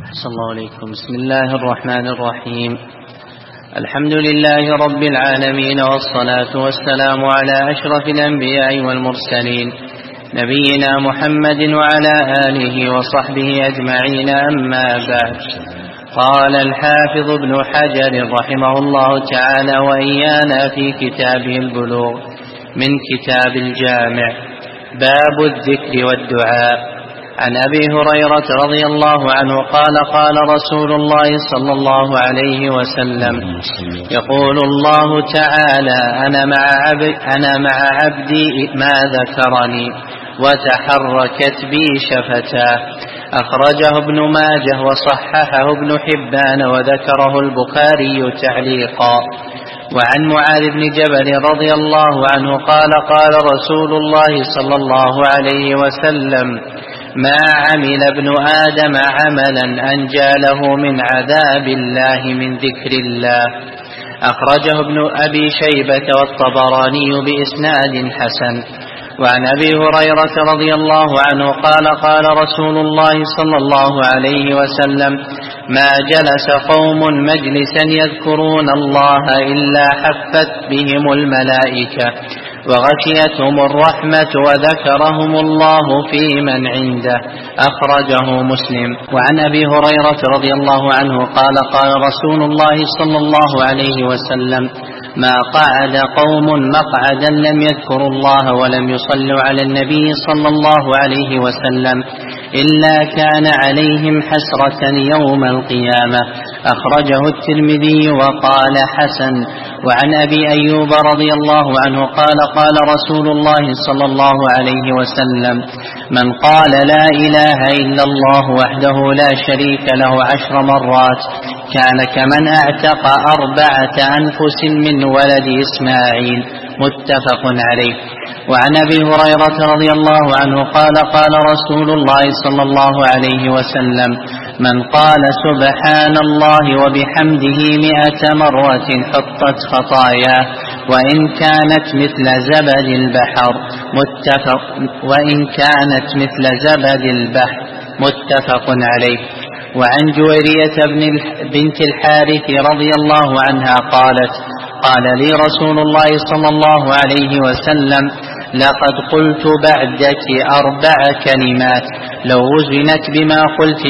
أحسن الله عليكم. بسم الله الرحمن الرحيم. الحمد لله رب العالمين، والصلاة والسلام على أشرف الأنبياء والمرسلين، نبينا محمد وعلى آله وصحبه أجمعين، أما بعد. قال الحافظ ابن حجر رحمه الله تعالى وإيانا في كتابه البلوغ من كتاب الجامع، باب الذكر والدعاء. عن أبي هريرة رضي الله عنه قال قال رسول الله صلى الله عليه وسلم: يقول الله تعالى: أنا مع عبدي ما ذكرني وتحركت بي شفتاه. أخرجه ابن ماجه وصححه ابن حبان وذكره البخاري تعليقا. وعن معاذ بن جبل رضي الله عنه قال قال رسول الله صلى الله عليه وسلم: ما عمل ابن آدم عملا أنجى له من عذاب الله من ذكر الله. أخرجه ابن أبي شيبة والطبراني بإسناد حسن. وعن أبي هريرة رضي الله عنه قال قال رسول الله صلى الله عليه وسلم: ما جلس قوم مجلسا يذكرون الله إلا حفت بهم الملائكة وغشيتهم الرحمة وذكرهم الله في من عنده. أخرجه مسلم. وعن أبي هريرة رضي الله عنه قال قال رسول الله صلى الله عليه وسلم: ما قعد قوم مقعدا لم يذكروا الله ولم يصلوا على النبي صلى الله عليه وسلم إلا كان عليهم حسرة يوم القيامة. أخرجه الترمذي وقال حسن. وعن أبي أيوب رضي الله عنه قال قال رسول الله صلى الله عليه وسلم: من قال لا إله إلا الله وحده لا شريك له 10 مرات كان كمن اعتق 4 أنفس من ولد إسماعيل. متفق عليه. وعن أبي هريرة رضي الله عنه قال قال رسول الله صلى الله عليه وسلم: من قال سبحان الله وبحمده 100 مرة حطت خطاياه وإن كانت مثل زبد البحر. متفق عليه. وعن جويرية بنت الحارث رضي الله عنها قالت: قال لي رسول الله صلى الله عليه وسلم: لقد قلت بعدك 4 كلمات لو وزنت بما قلت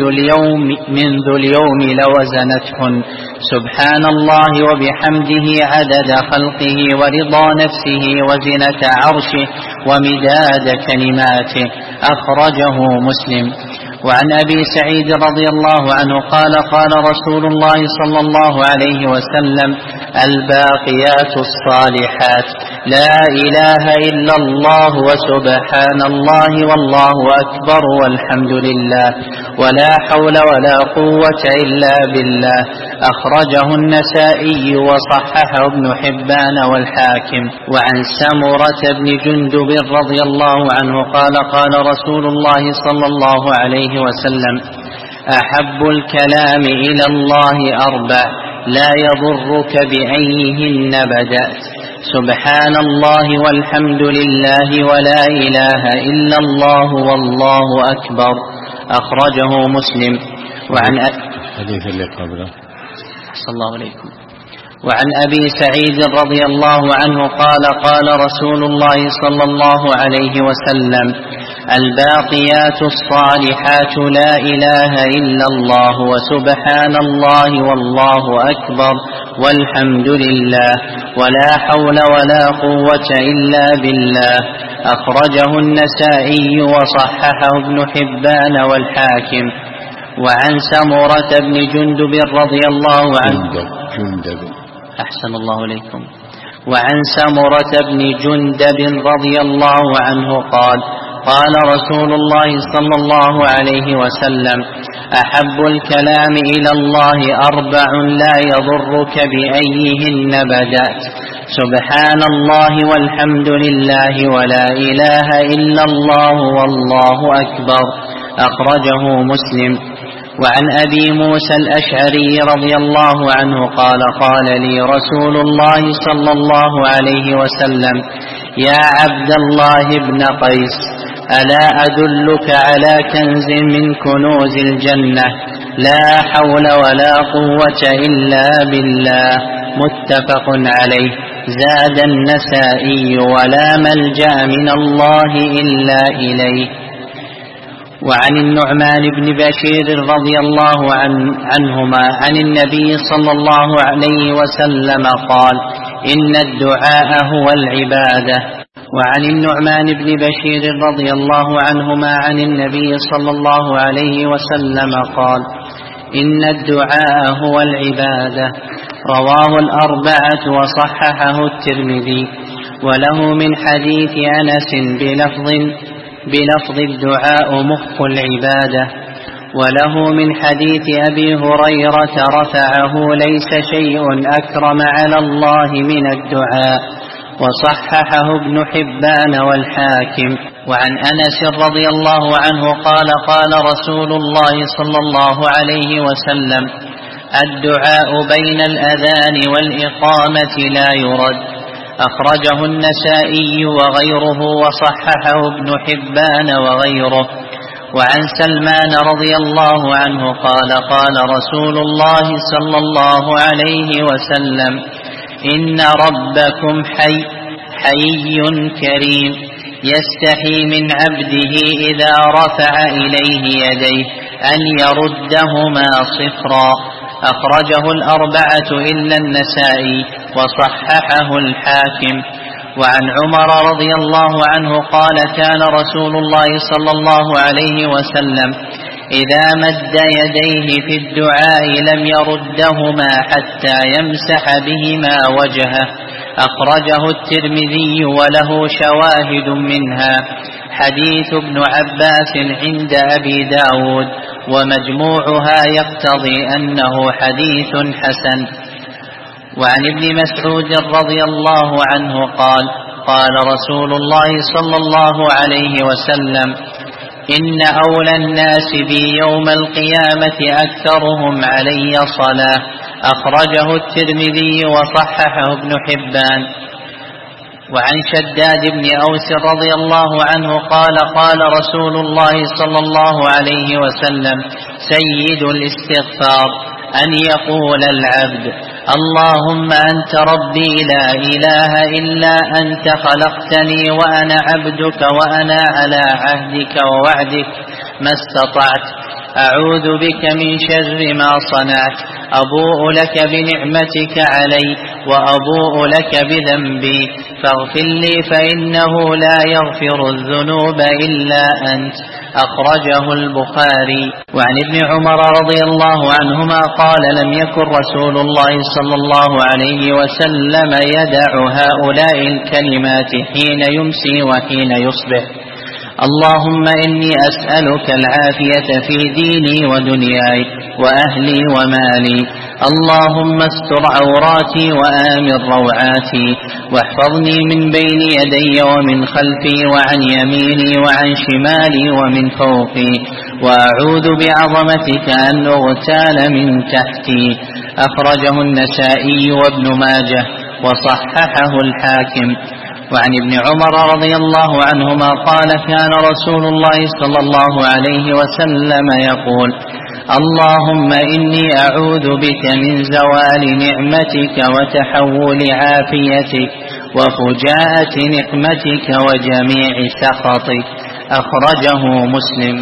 منذ اليوم لوزنتهن: سبحان الله وبحمده عدد خلقه ورضا نفسه وزنة عرشه ومداد كلماته. أخرجه مسلم. وعن أبي سعيد رضي الله عنه قال قال رسول الله صلى الله عليه وسلم: الباقيات الصالحات لا إله إلا الله وسبحان الله والله أكبر والحمد لله ولا حول ولا قوة إلا بالله. أخرجه النسائي وصححه ابن حبان والحاكم. وعن سمرة بن جندب رضي الله عنه قال قال رسول الله صلى الله عليه وسلم: أحب الكلام إلى الله 4 لا يضرك بأيهن بدأت: سبحان الله والحمد لله ولا إله إلا الله والله أكبر. أخرجه مسلم. وعن حديث اللي قبله. صلى الله عليكم. وعن أبي سعيد رضي الله عنه قال قال رسول الله صلى الله عليه وسلم: الباقيات الصالحات لا إله إلا الله وسبحان الله والله أكبر والحمد لله ولا حول ولا قوة إلا بالله. أخرجه النسائي وصححه ابن حبان والحاكم. وعن سمرة بن جندب رضي الله عنه أحسن الله عليكم. وعن سمرة بن جندب رضي الله عنه قال قال رسول الله صلى الله عليه وسلم: أحب الكلام إلى الله 4 لا يضرك بأيهن بدأت: سبحان الله والحمد لله ولا إله إلا الله والله أكبر. أخرجه مسلم. وعن أبي موسى الأشعري رضي الله عنه قال قال لي رسول الله صلى الله عليه وسلم: يا عبد الله بن قيس، ألا أدلك على كنز من كنوز الجنة؟ لا حول ولا قوة إلا بالله. متفق عليه. زاد النسائي: ولا ملجأ من الله إلا إليه. وعن النعمان بن بشير رضي الله عنهما عن النبي صلى الله عليه وسلم قال: إن الدعاء هو العبادة. وعن النعمان بن بشير رضي الله عنهما عن النبي صلى الله عليه وسلم قال: إن الدعاء هو العبادة. رواه الأربعة وصححه الترمذي. وله من حديث أنس بلفظ الدعاء مخ العبادة. وله من حديث أبي هريرة رفعه: ليس شيء أكرم على الله من الدعاء. وصححه ابن حبان والحاكم. وعن أنس رضي الله عنه قال: قال رسول الله صلى الله عليه وسلم: الدعاء بين الأذان والإقامة لا يرد. أخرجه النسائي وغيره وصححه ابن حبان وغيره. وعن سلمان رضي الله عنه قال: قال رسول الله صلى الله عليه وسلم: إن ربكم حي كريم يستحي من عبده إذا رفع إليه يديه أن يردهما صفرا. أخرجه الأربعة إلا النسائي وصححه الحاكم. وعن عمر رضي الله عنه قال: كان رسول الله صلى الله عليه وسلم إذا مد يديه في الدعاء لم يردهما حتى يمسح بهما وجهه. أخرجه الترمذي وله شواهد منها حديث ابن عباس عند أبي داود، ومجموعها يقتضي أنه حديث حسن. وعن ابن مسعود رضي الله عنه قال: قال رسول الله صلى الله عليه وسلم: إن أولى الناس بي يوم القيامة أكثرهم علي صلاة. أخرجه الترمذي وصححه ابن حبان. وعن شداد بن أوس رضي الله عنه قال: قال رسول الله صلى الله عليه وسلم: سيد الاستغفار أن يقول العبد: اللهم أنت ربي لا إله إلا أنت خلقتني وأنا عبدك وأنا على عهدك ووعدك ما استطعت، أعوذ بك من شر ما صنعت، أبوء لك بنعمتك علي وأبوء لك بذنبي فاغفر لي فإنه لا يغفر الذنوب إلا أنت. أخرجه البخاري. وعن ابن عمر رضي الله عنهما قال: لم يكن رسول الله صلى الله عليه وسلم يدع هؤلاء الكلمات حين يمسي وحين يصبح: اللهم إني أسألك العافية في ديني ودنياي وأهلي ومالي، اللهم استر عوراتي وآمن روعاتي، واحفظني من بين يدي ومن خلفي وعن يميني وعن شمالي ومن فوقي، وأعوذ بعظمتك أن أغتال من تحتي. أخرجه النسائي وابن ماجه وصححه الحاكم. وعن ابن عمر رضي الله عنهما قال: كان رسول الله صلى الله عليه وسلم يقول: اللهم إني أعوذ بك من زوال نعمتك وتحول عافيتك وفجاءة نقمتك وجميع سخطك. أخرجه مسلم.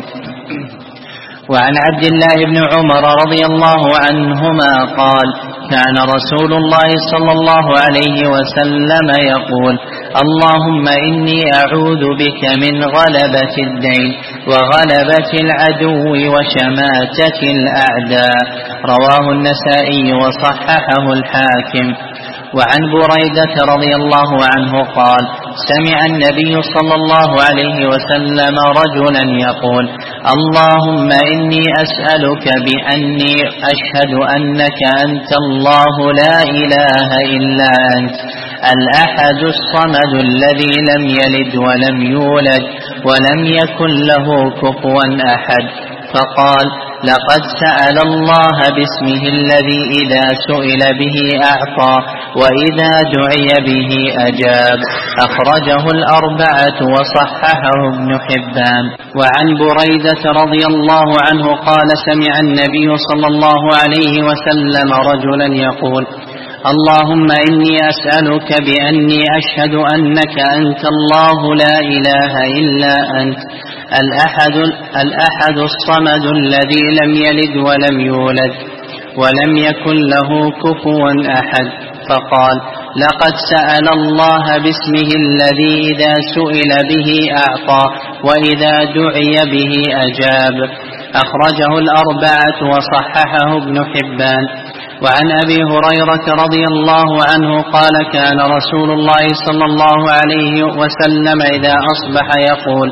وعن عبد الله بن عمر رضي الله عنهما قال: كان رسول الله صلى الله عليه وسلم يقول: اللهم إني أعوذ بك من غلبة الدين وغلبة العدو وشماتة الأعداء. رواه النسائي وصححه الحاكم. وعن بريدة رضي الله عنه قال: سمع النبي صلى الله عليه وسلم رجلا يقول: اللهم إني أسألك بأني أشهد أنك أنت الله لا إله إلا أنت الأحد الصمد الذي لم يلد ولم يولد ولم يكن له كفوا أحد، فقال: لقد سأل الله باسمه الذي إذا سئل به أعطى وإذا دعي به أجاب. أخرجه الأربعة وصححه ابن حبان. وعن بريدة رضي الله عنه قال: سمع النبي صلى الله عليه وسلم رجلا يقول: اللهم إني أسألك بأني أشهد أنك أنت الله لا إله إلا أنت الأحد الصمد الذي لم يلد ولم يولد ولم يكن له كفوا أحد. فقال: لقد سأل الله باسمه الذي إذا سئل به أعطى وإذا دعي به أجاب. أخرجه الأربعة وصححه ابن حبان. وعن أبي هريرة رضي الله عنه قال: كان رسول الله صلى الله عليه وسلم إذا أصبح يقول: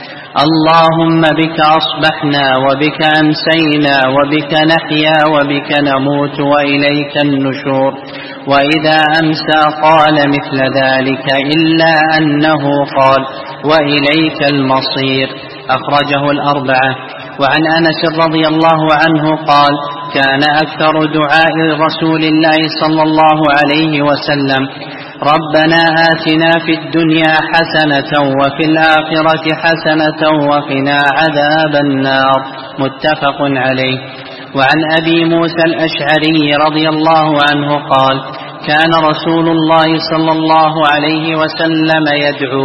اللهم بك أصبحنا وبك أمسينا وبك نحيا وبك نموت وإليك النشور. وإذا أمسى قال مثل ذلك إلا أنه قال: وإليك المصير. أخرجه الأربعة. وعن أنس رضي الله عنه قال: كان أكثر دعاء رسول الله صلى الله عليه وسلم: ربنا آتنا في الدنيا حسنة وفي الآخرة حسنة وقنا عذاب النار. متفق عليه. وعن أبي موسى الأشعري رضي الله عنه قال: كان رسول الله صلى الله عليه وسلم يدعو: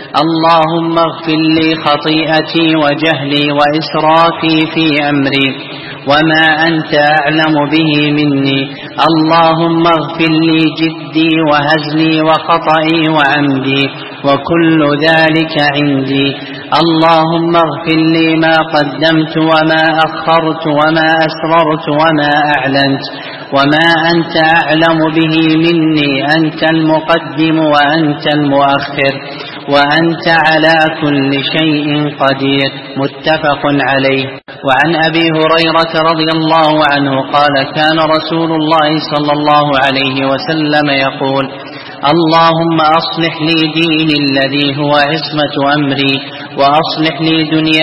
اللهم اغفر لي خطيئتي وجهلي وإسرافي في أمري وما أنت أعلم به مني. اللهم اغفر لي جدي وهزلي وخطئي وعمدي وكل ذلك عندي. اللهم اغفر لي ما قدمت وما أخرت وما أسررت وما أعلنت وما أنت أعلم به مني. أنت المقدم وأنت المؤخر وأنت على كل شيء قدير. متفق عليه. وعن أبي هريرة رضي الله عنه قال: كان رسول الله صلى الله عليه وسلم يقول: اللهم أصلح لي ديني الذي هو عصمة أمري وأصلح لي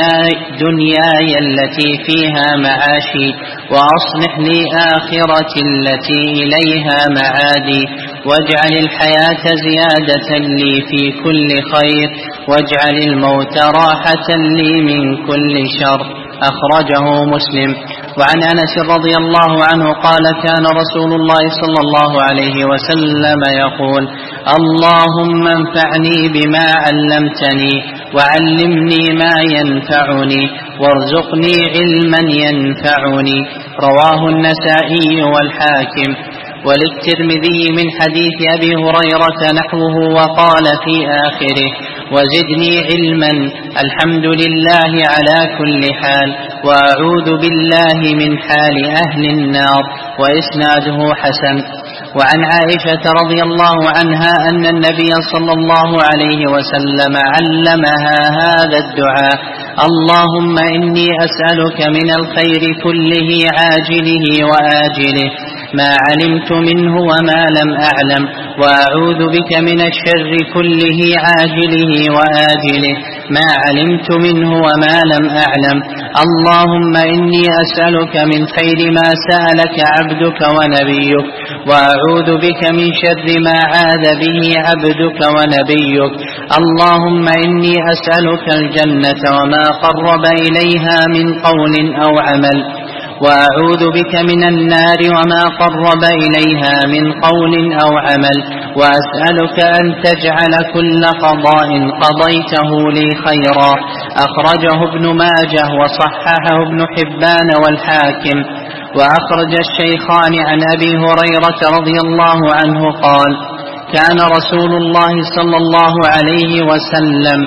دنياي التي فيها معاشي وأصلح لي آخرتي التي إليها معادي واجعل الحياة زيادة لي في كل خير واجعل الموت راحة لي من كل شر. أخرجه مسلم. وعن أنس رضي الله عنه قال: كان رسول الله صلى الله عليه وسلم يقول: اللهم انفعني بما علمتني وعلمني ما ينفعني وارزقني علما ينفعني. رواه النسائي والحاكم. وللترمذي من حديث أبي هريرة نحوه وقال في آخره: وزدني علما. الحمد لله على كل حال وأعوذ بالله من حال أهل النار. وإسناده حسن. وعن عائشة رضي الله عنها أن النبي صلى الله عليه وسلم علمها هذا الدعاء: اللهم إني أسألك من الخير كله عاجله وآجله ما علمت منه وما لم أعلم وأعوذ بك من الشر كله عاجله وآجله ما علمت منه وما لم أعلم. اللهم إني أسألك من خير ما سألك عبدك ونبيك وأعوذ بك من شر ما عاذ به عبدك ونبيك. اللهم إني أسألك الجنة وما قرب إليها من قول أو عمل وأعوذ بك من النار وما قرب إليها من قول أو عمل وأسألك أن تجعل كل قضاء قضيته لي خيرا. أخرجه ابن ماجه وصححه ابن حبان والحاكم. وأخرج الشيخان عن أبي هريرة رضي الله عنه قال: كان رسول الله صلى الله عليه وسلم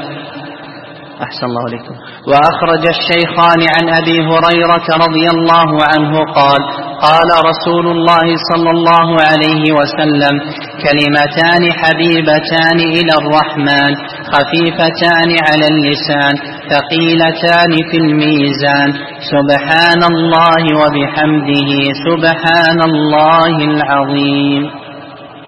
أحسن الله عليكم. وأخرج الشيخان عن أبي هريرة رضي الله عنه قال: قال رسول الله صلى الله عليه وسلم: كلمتان حبيبتان إلى الرحمن خفيفتان على اللسان ثقيلتان في الميزان سبحان الله وبحمده سبحان الله العظيم.